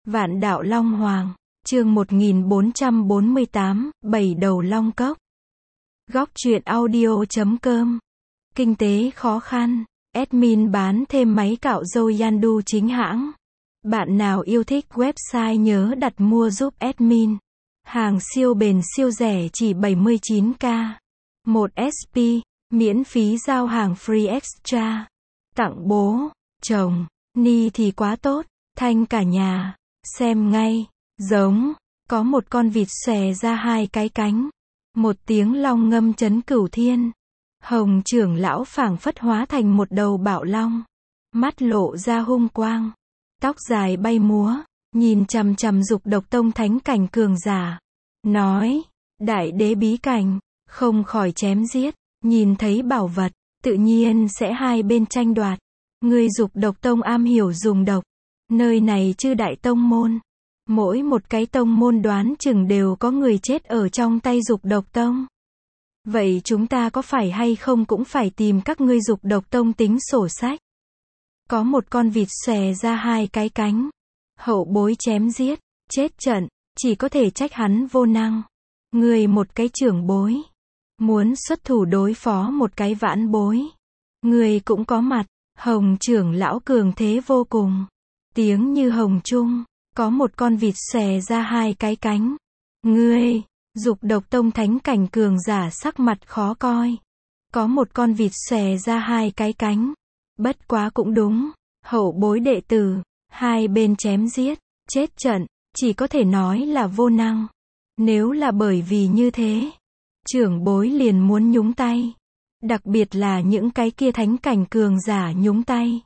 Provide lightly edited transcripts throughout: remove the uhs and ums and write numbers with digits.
Vạn đạo Long Hoàng, chương 1448, bảy đầu long cốc. Góc truyện audio.com. Kinh tế khó khăn, admin bán thêm máy cạo râu Yandu chính hãng. Bạn nào yêu thích website nhớ đặt mua giúp admin. Hàng siêu bền siêu rẻ chỉ 79k. 1 SP, miễn phí giao hàng free extra. Tặng bố, chồng, ni thì quá tốt, thanh cả nhà. Xem ngay, giống, có một con vịt xòe ra hai cái cánh. Một tiếng long ngâm chấn cửu thiên. Hồng trưởng lão phảng phất hóa thành một đầu bạo long. Mắt lộ ra hung quang. Tóc dài bay múa, nhìn chằm chằm Dục Độc Tông thánh cảnh cường giả. Nói, đại đế bí cảnh, không khỏi chém giết, nhìn thấy bảo vật, tự nhiên sẽ hai bên tranh đoạt. Người Dục Độc Tông am hiểu dùng độc. Nơi này chư đại tông môn. Mỗi một cái tông môn đoán chừng đều có người chết ở trong tay Dục Độc Tông. Vậy chúng ta có phải hay không cũng phải tìm các ngươi Dục Độc Tông tính sổ sách. Có một con vịt xòe ra hai cái cánh. Hậu bối chém giết, chết trận, chỉ có thể trách hắn vô năng. Người một cái trưởng bối. Muốn xuất thủ đối phó một cái vãn bối. Người cũng có mặt, Hồng trưởng lão cường thế vô cùng. Tiếng như hồng trung, có một con vịt xòe ra hai cái cánh. Ngươi, Dục Độc Tông thánh cảnh cường giả sắc mặt khó coi. Có một con vịt xòe ra hai cái cánh. Bất quá cũng đúng, hậu bối đệ tử, hai bên chém giết, chết trận, chỉ có thể nói là vô năng. Nếu là bởi vì như thế, trưởng bối liền muốn nhúng tay. Đặc biệt là những cái kia thánh cảnh cường giả nhúng tay.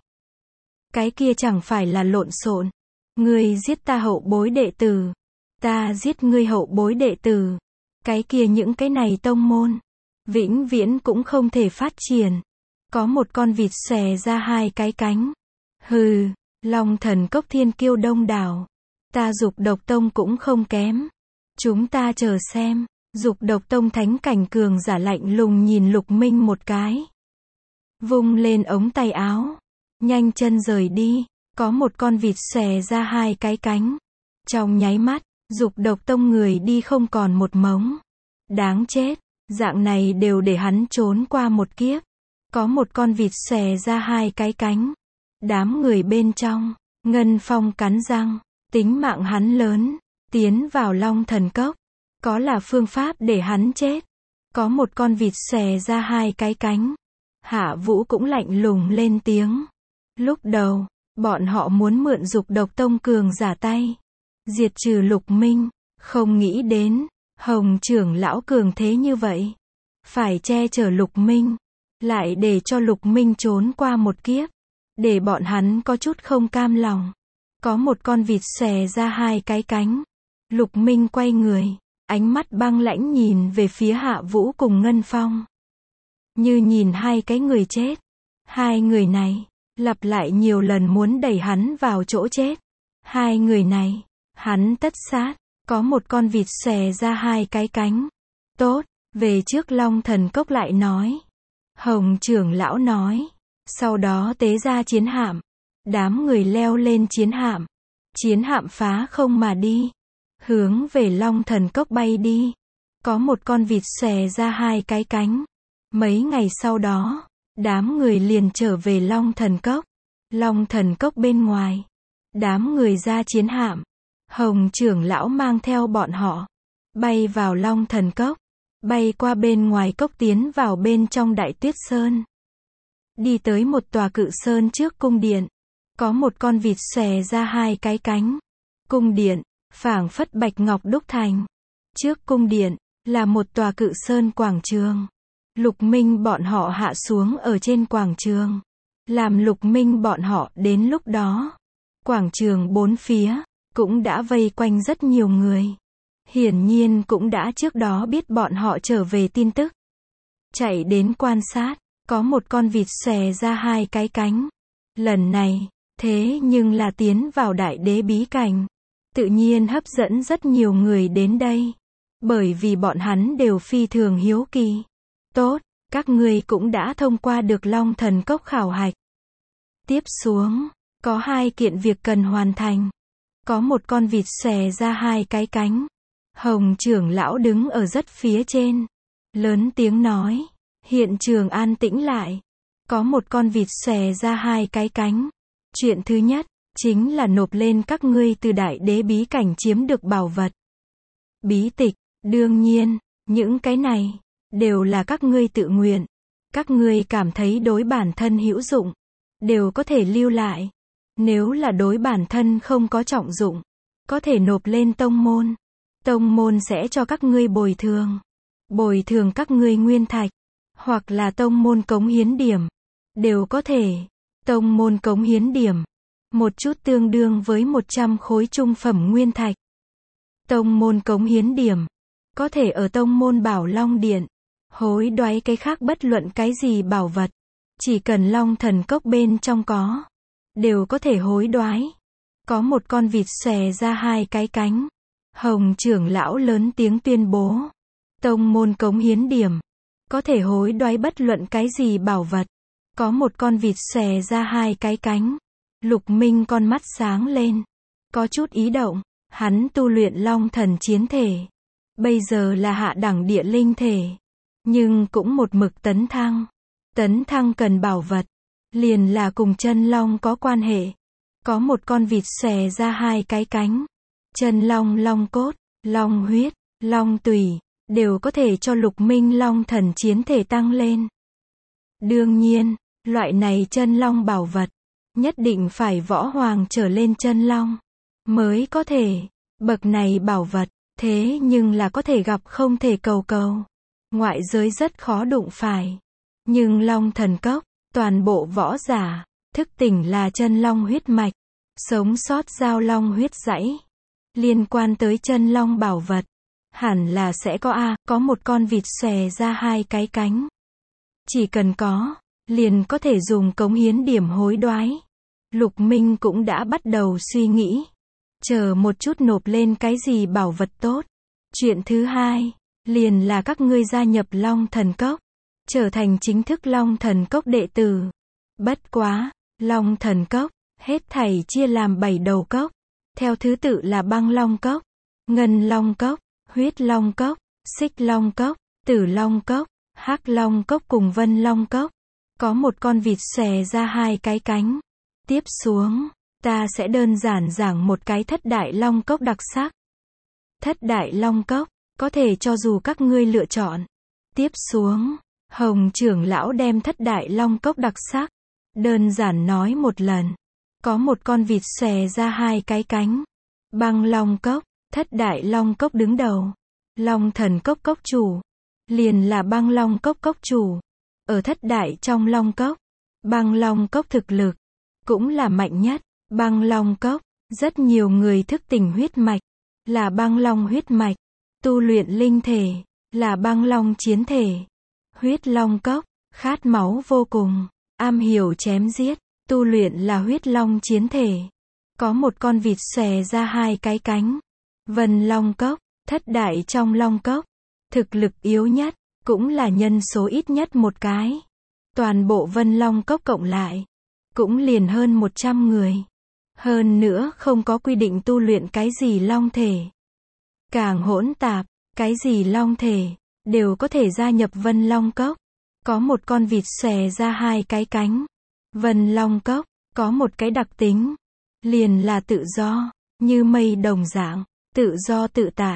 Cái kia chẳng phải là lộn xộn. Ngươi giết ta hậu bối đệ tử, ta giết ngươi hậu bối đệ tử. Cái kia những cái này tông môn, vĩnh viễn cũng không thể phát triển. Có một con vịt xòe ra hai cái cánh. Hừ, Long Thần Cốc thiên kiêu đông đảo. Ta Dục Độc Tông cũng không kém. Chúng ta chờ xem. Dục Độc Tông thánh cảnh cường giả lạnh lùng nhìn Lục Minh một cái. Vung lên ống tay áo. Nhanh chân rời đi. Có một con vịt xòe ra hai cái cánh. Trong nháy mắt, Dục Độc Tông người đi không còn một mống. Đáng chết, dạng này đều để hắn trốn qua một kiếp. Có một con vịt xòe ra hai cái cánh. Đám người bên trong, Ngân Phong cắn răng, tính mạng hắn lớn, tiến vào Long Thần Cốc. Có là phương pháp để hắn chết. Có một con vịt xòe ra hai cái cánh. Hạ Vũ cũng lạnh lùng lên tiếng. Lúc đầu, bọn họ muốn mượn Dục Độc Tông cường giả tay, diệt trừ Lục Minh, không nghĩ đến, Hồng trưởng lão cường thế như vậy. Phải che chở Lục Minh, lại để cho Lục Minh trốn qua một kiếp, để bọn hắn có chút không cam lòng. Có một con vịt xòe ra hai cái cánh. Lục Minh quay người, ánh mắt băng lãnh nhìn về phía Hạ Vũ cùng Ngân Phong. Như nhìn hai cái người chết. Hai người này, lặp lại nhiều lần muốn đẩy hắn vào chỗ chết. Hai người này, hắn tất sát. Có một con vịt xòe ra hai cái cánh. Tốt, về trước Long Thần Cốc lại nói. Hồng trưởng lão nói. Sau đó tế ra chiến hạm. Đám người leo lên chiến hạm. Chiến hạm phá không mà đi. Hướng về Long Thần Cốc bay đi. Có một con vịt xòe ra hai cái cánh. Mấy ngày sau đó, đám người liền trở về Long Thần Cốc. Long Thần Cốc bên ngoài. Đám người ra chiến hạm. Hồng trưởng lão mang theo bọn họ. Bay vào Long Thần Cốc. Bay qua bên ngoài cốc tiến vào bên trong Đại Tuyết Sơn. Đi tới một tòa cự sơn trước cung điện. Có một con vịt xòe ra hai cái cánh. Cung điện, phảng phất bạch ngọc đúc thành. Trước cung điện, là một tòa cự sơn quảng trường. Lục Minh bọn họ hạ xuống ở trên quảng trường. Làm Lục Minh bọn họ đến lúc đó. Quảng trường bốn phía, cũng đã vây quanh rất nhiều người. Hiển nhiên cũng đã trước đó biết bọn họ trở về tin tức. Chạy đến quan sát, có một con vịt xòe ra hai cái cánh. Lần này, thế nhưng là tiến vào đại đế bí cảnh. Tự nhiên hấp dẫn rất nhiều người đến đây. Bởi vì bọn hắn đều phi thường hiếu kỳ. Tốt, các ngươi cũng đã thông qua được Long Thần Cốc khảo hạch. Tiếp xuống, có hai kiện việc cần hoàn thành. có một con vịt xòe ra hai cái cánh. Hồng trưởng lão đứng ở rất phía trên, lớn tiếng nói. Hiện trường an tĩnh lại. Có một con vịt xòe ra hai cái cánh. Chuyện thứ nhất, chính là nộp lên các ngươi từ đại đế bí cảnh chiếm được bảo vật. Bí tịch, đương nhiên, những cái này, đều là các ngươi tự nguyện. Các ngươi cảm thấy đối bản thân hữu dụng, đều có thể lưu lại. Nếu là đối bản thân không có trọng dụng, có thể nộp lên tông môn. Tông môn sẽ cho các ngươi bồi thường. Bồi thường các ngươi nguyên thạch, hoặc là tông môn cống hiến điểm. Đều có thể. Tông môn cống hiến điểm, một chút tương đương với 100 khối trung phẩm nguyên thạch. Tông môn cống hiến điểm, có thể ở tông môn Bảo Long Điện, hối đoái cái khác bất luận cái gì bảo vật. Chỉ cần Long Thần Cốc bên trong có, đều có thể hối đoái. Có một con vịt xòe ra hai cái cánh. Hồng trưởng lão lớn tiếng tuyên bố. Tông môn cống hiến điểm, có thể hối đoái bất luận cái gì bảo vật. Có một con vịt xòe ra hai cái cánh. Lục Minh con mắt sáng lên. Có chút ý động. Hắn tu luyện Long Thần chiến thể. Bây giờ là hạ đẳng địa linh thể. Nhưng cũng một mực tấn thăng. Tấn thăng cần bảo vật. Liền là cùng chân long có quan hệ. Có một con vịt xòe ra hai cái cánh. Chân long, long cốt, long huyết, long tùy, đều có thể cho Lục Minh Long Thần chiến thể tăng lên. Đương nhiên, loại này chân long bảo vật, nhất định phải võ hoàng trở lên chân long, mới có thể. Bậc này bảo vật, thế nhưng là có thể gặp không thể cầu cầu. Ngoại giới rất khó đụng phải. Nhưng Long Thần Cốc, toàn bộ võ giả, thức tỉnh là chân long huyết mạch, sống sót giao long huyết dãy. Liên quan tới chân long bảo vật, hẳn là sẽ có có một con vịt xòe ra hai cái cánh. Chỉ cần có, liền có thể dùng cống hiến điểm hối đoái. Lục Minh cũng đã bắt đầu suy nghĩ. Chờ một chút nộp lên cái gì bảo vật tốt. Chuyện thứ hai, liền là các ngươi gia nhập Long Thần Cốc, trở thành chính thức Long Thần Cốc đệ tử. Bất quá, Long Thần Cốc, hết thảy chia làm 7 đầu cốc. Theo thứ tự là Băng Long Cốc, Ngân Long Cốc, Huyết Long Cốc, Xích Long Cốc, Tử Long Cốc, Hắc Long Cốc cùng Vân Long Cốc. Có một con vịt xòe ra hai cái cánh. Tiếp xuống, ta sẽ đơn giản giảng một cái Thất Đại Long Cốc đặc sắc. Thất Đại Long Cốc, có thể cho dù các ngươi lựa chọn. Tiếp xuống, Hồng trưởng lão đem Thất Đại Long Cốc đặc sắc, đơn giản nói một lần. Có một con vịt xòe ra hai cái cánh. Băng Long Cốc, Thất Đại Long Cốc đứng đầu. Long Thần Cốc cốc chủ, liền là Băng Long Cốc cốc chủ. Ở Thất Đại trong Long Cốc, Băng Long Cốc thực lực, cũng là mạnh nhất. Băng Long Cốc, rất nhiều người thức tỉnh huyết mạch, là Băng Long huyết mạch. Tu luyện linh thể, là Băng Long chiến thể. Huyết Long Cốc, khát máu vô cùng, am hiểu chém giết, tu luyện là Huyết Long chiến thể. Có một con vịt xòe ra hai cái cánh. Vân Long Cốc, Thất Đại trong Long Cốc, thực lực yếu nhất, cũng là nhân số ít nhất một cái. Toàn bộ Vân Long Cốc cộng lại, cũng liền hơn 100 người. Hơn nữa không có quy định tu luyện cái gì long thể. Càng hỗn tạp, cái gì long thể, đều có thể gia nhập Vân Long Cốc. Có một con vịt xòe ra hai cái cánh. Vân Long Cốc, có một cái đặc tính, liền là tự do, như mây đồng dạng, tự do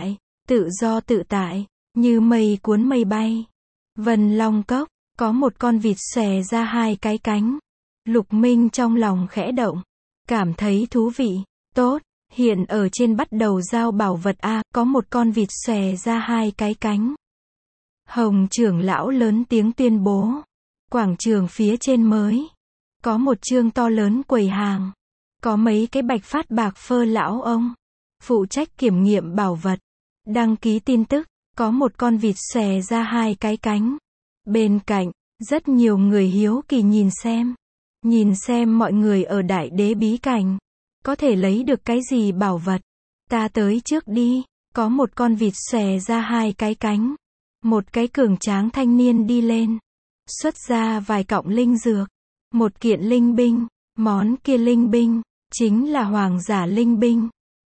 tự tại, như mây cuốn mây bay. Vân Long Cốc, có một con vịt xòe ra hai cái cánh. Lục Minh trong lòng khẽ động, cảm thấy thú vị. Tốt, hiện ở trên bắt đầu giao bảo vật có một con vịt xòe ra hai cái cánh. Hồng trưởng lão lớn tiếng tuyên bố. Quảng trường phía trên mới, có một chương to lớn quầy hàng. Có mấy cái bạch phát bạc phơ lão ông, phụ trách kiểm nghiệm bảo vật. Đăng ký tin tức, có một con vịt xòe ra hai cái cánh. Bên cạnh, rất nhiều người hiếu kỳ nhìn xem. Nhìn xem mọi người ở đại đế bí cảnh, có thể lấy được cái gì bảo vật. Ta tới trước đi. Có một con vịt xòe ra hai cái cánh. Một cái cường tráng thanh niên đi lên, xuất ra vài cọng linh dược, một kiện linh binh. Món kia linh binh, chính là hoàng giả linh binh.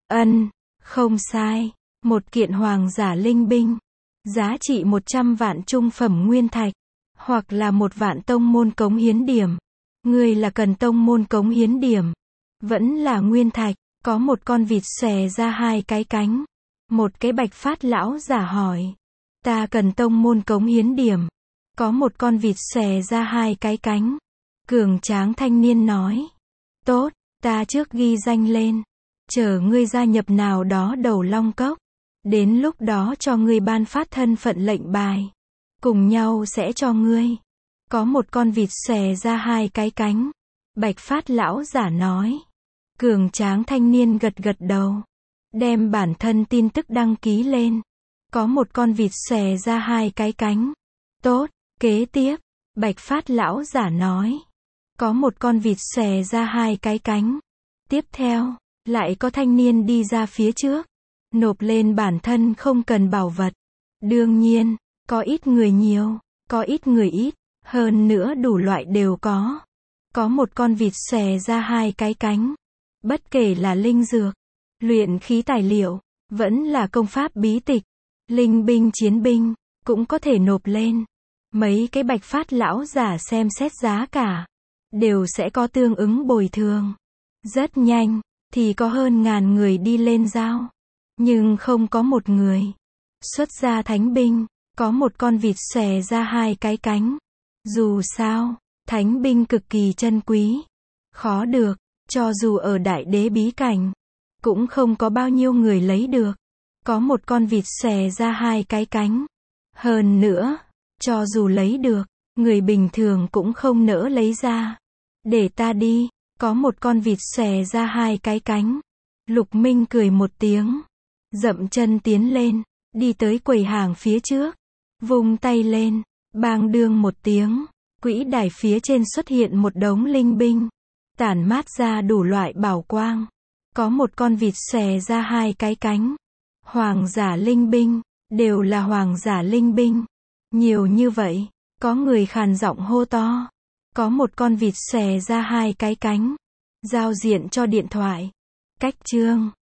Ân, không sai. Một kiện hoàng giả linh binh. Giá trị 100 vạn trung phẩm nguyên thạch. Hoặc là 1 vạn tông môn cống hiến điểm. Ngươi là cần tông môn cống hiến điểm. Vẫn là nguyên thạch. Có một con vịt xòe ra 2 cái cánh. Một cái bạch phát lão giả hỏi. Ta cần tông môn cống hiến điểm. Có một con vịt xòe ra 2 cái cánh. Cường tráng thanh niên nói. Tốt, ta trước ghi danh lên. Chờ ngươi gia nhập nào đó đầu long cốc. Đến lúc đó cho ngươi ban phát thân phận lệnh bài. Cùng nhau sẽ cho ngươi. Có một con vịt xòe ra 2 cái cánh. Bạch phát lão giả nói. Cường tráng thanh niên gật gật đầu. Đem bản thân tin tức đăng ký lên. Có một con vịt xòe ra 2 cái cánh. Tốt, kế tiếp. Bạch phát lão giả nói. Có một con vịt xòe ra 2 cái cánh. Tiếp theo, lại có thanh niên đi ra phía trước. Nộp lên bản thân không cần bảo vật. Đương nhiên, có ít người nhiều, có ít người ít. Hơn nữa đủ loại đều có. Có một con vịt xòe ra 2 cái cánh. Bất kể là linh dược, luyện khí tài liệu, vẫn là công pháp bí tịch, linh binh chiến binh, cũng có thể nộp lên. Mấy cái bạch phát lão giả xem xét giá cả, đều sẽ có tương ứng bồi thường. Rất nhanh, thì có hơn ngàn người đi lên giao. Nhưng không có một người xuất ra thánh binh, có một con vịt xòe ra 2 cái cánh. Dù sao, thánh binh cực kỳ chân quý, khó được, cho dù ở đại đế bí cảnh, cũng không có bao nhiêu người lấy được. Có một con vịt xòe ra 2 cái cánh. Hơn nữa, cho dù lấy được, người bình thường cũng không nỡ lấy ra. Để ta đi, có một con vịt xòe ra 2 cái cánh. Lục Minh cười một tiếng, dậm chân tiến lên, đi tới quầy hàng phía trước, vung tay lên, bang đương một tiếng, quỹ đài phía trên xuất hiện một đống linh binh, tản mát ra đủ loại bảo quang. Có một con vịt xòe ra 2 cái cánh. Hoàng giả linh binh, đều là hoàng giả linh binh. Nhiều như vậy, có người khàn giọng hô to. Có một con vịt xòe ra 2 cái cánh. Giao diện cho điện thoại. Cách chương